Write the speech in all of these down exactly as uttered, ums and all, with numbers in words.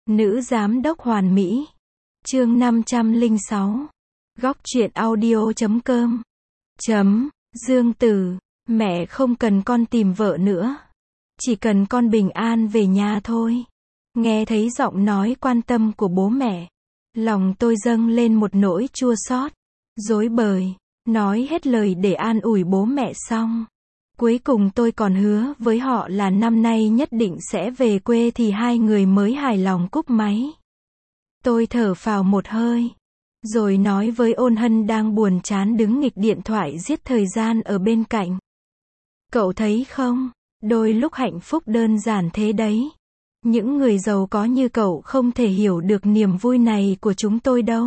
Nữ giám đốc hoàn mỹ. Chương năm trăm lẻ sáu. Góc truyện audio chấm com. Chấm. Dương Tử, mẹ không cần con tìm vợ nữa. Chỉ cần con bình an về nhà thôi. Nghe thấy giọng nói quan tâm của bố mẹ, lòng tôi dâng lên một nỗi chua xót, rối bời, nói hết lời để an ủi bố mẹ xong. Cuối cùng tôi còn hứa với họ là năm nay nhất định sẽ về quê thì hai người mới hài lòng cúp máy. Tôi thở phào một hơi, rồi nói với Ôn Hân đang buồn chán đứng nghịch điện thoại giết thời gian ở bên cạnh. Cậu thấy không, đôi lúc hạnh phúc đơn giản thế đấy. Những người giàu có như cậu không thể hiểu được niềm vui này của chúng tôi đâu.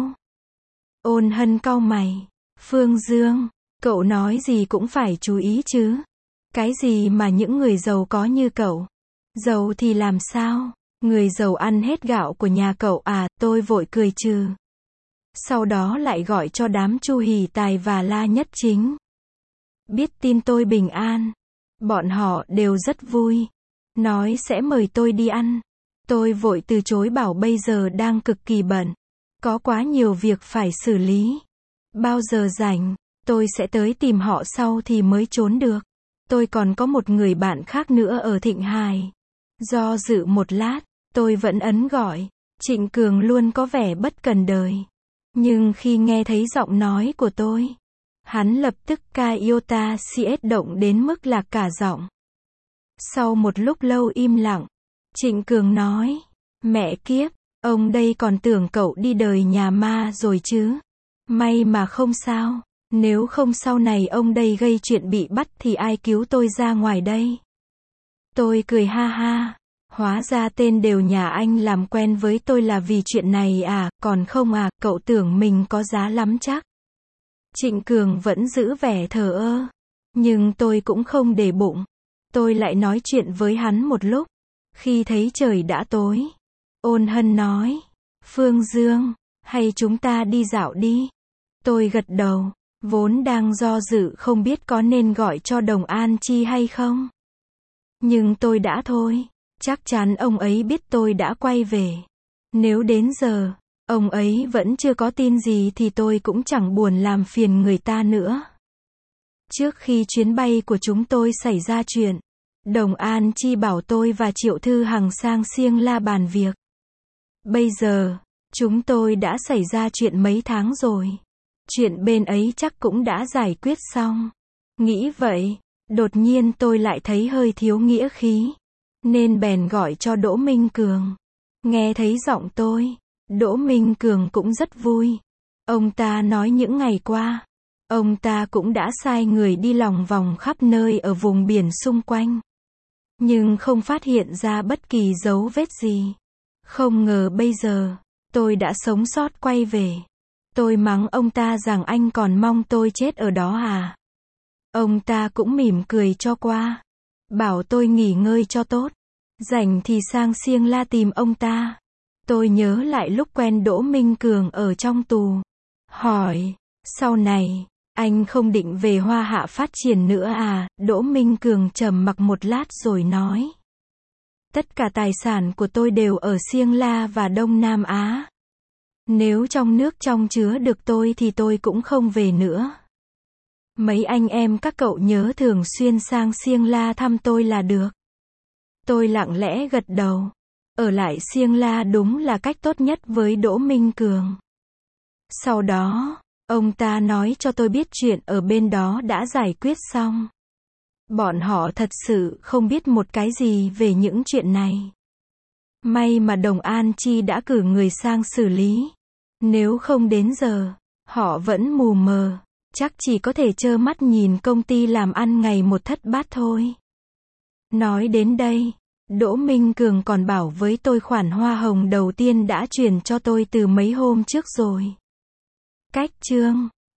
Ôn Hân cau mày. Phương Dương, cậu nói gì cũng phải chú ý chứ. Cái gì mà những người giàu có như cậu? Giàu thì làm sao? Người giàu ăn hết gạo của nhà cậu à? Tôi vội cười trừ. Sau đó lại gọi cho đám Chu Hỷ Tài và La Nhất Chính. Biết tin tôi bình an, bọn họ đều rất vui, nói sẽ mời tôi đi ăn. Tôi vội từ chối bảo bây giờ đang cực kỳ bận, có quá nhiều việc phải xử lý. Bao giờ rảnh, tôi sẽ tới tìm họ sau thì mới trốn được. Tôi còn có một người bạn khác nữa ở Thịnh Hải. Do dự một lát, tôi vẫn ấn gọi. Trịnh Cường luôn có vẻ bất cần đời. Nhưng khi nghe thấy giọng nói của tôi, hắn lập tức ca iota cs động đến mức lạc cả giọng. Sau một lúc lâu im lặng, Trịnh Cường nói, mẹ kiếp, ông đây còn tưởng cậu đi đời nhà ma rồi chứ. May mà không sao, nếu không sau này ông đây gây chuyện bị bắt thì ai cứu tôi ra ngoài đây. Tôi cười ha ha, hóa ra tên đều nhà anh làm quen với tôi là vì chuyện này à, còn không à, cậu tưởng mình có giá lắm chắc. Trịnh Cường vẫn giữ vẻ thờ ơ, nhưng tôi cũng không để bụng. Tôi lại nói chuyện với hắn một lúc. Khi thấy trời đã tối, Ôn Hân nói, Phương Dương, hay chúng ta đi dạo đi. Tôi gật đầu, vốn đang do dự không biết có nên gọi cho Đồng An Chi hay không. Nhưng tôi đã thôi, chắc chắn ông ấy biết tôi đã quay về. Nếu đến giờ, ông ấy vẫn chưa có tin gì thì tôi cũng chẳng buồn làm phiền người ta nữa. Trước khi chuyến bay của chúng tôi xảy ra chuyện, Đồng An Chi bảo tôi và Triệu Thư Hằng sang Siêng La bàn việc. Bây giờ, chúng tôi đã xảy ra chuyện mấy tháng rồi. Chuyện bên ấy chắc cũng đã giải quyết xong. Nghĩ vậy, đột nhiên tôi lại thấy hơi thiếu nghĩa khí, nên bèn gọi cho Đỗ Minh Cường. Nghe thấy giọng tôi, Đỗ Minh Cường cũng rất vui. Ông ta nói những ngày qua, ông ta cũng đã sai người đi lòng vòng khắp nơi ở vùng biển xung quanh, nhưng không phát hiện ra bất kỳ dấu vết gì. Không ngờ bây giờ, tôi đã sống sót quay về. Tôi mắng ông ta rằng anh còn mong tôi chết ở đó à? Ông ta cũng mỉm cười cho qua, bảo tôi nghỉ ngơi cho tốt, rảnh thì sang Siêng La tìm ông ta. Tôi nhớ lại lúc quen Đỗ Minh Cường ở trong tù, hỏi, sau này, anh không định về Hoa Hạ phát triển nữa à? Đỗ Minh Cường trầm mặc một lát rồi nói, tất cả tài sản của tôi đều ở Siêng La và Đông Nam Á. Nếu trong nước trong chứa được tôi thì tôi cũng không về nữa. Mấy anh em các cậu nhớ thường xuyên sang Siêng La thăm tôi là được. Tôi lặng lẽ gật đầu. Ở lại Siêng La đúng là cách tốt nhất với Đỗ Minh Cường. Sau đó, ông ta nói cho tôi biết chuyện ở bên đó đã giải quyết xong. Bọn họ thật sự không biết một cái gì về những chuyện này. May mà Đồng An Chi đã cử người sang xử lý. Nếu không đến giờ, họ vẫn mù mờ, chắc chỉ có thể trơ mắt nhìn công ty làm ăn ngày một thất bát thôi. Nói đến đây, Đỗ Minh Cường còn bảo với tôi khoản hoa hồng đầu tiên đã chuyển cho tôi từ mấy hôm trước rồi. Cách chương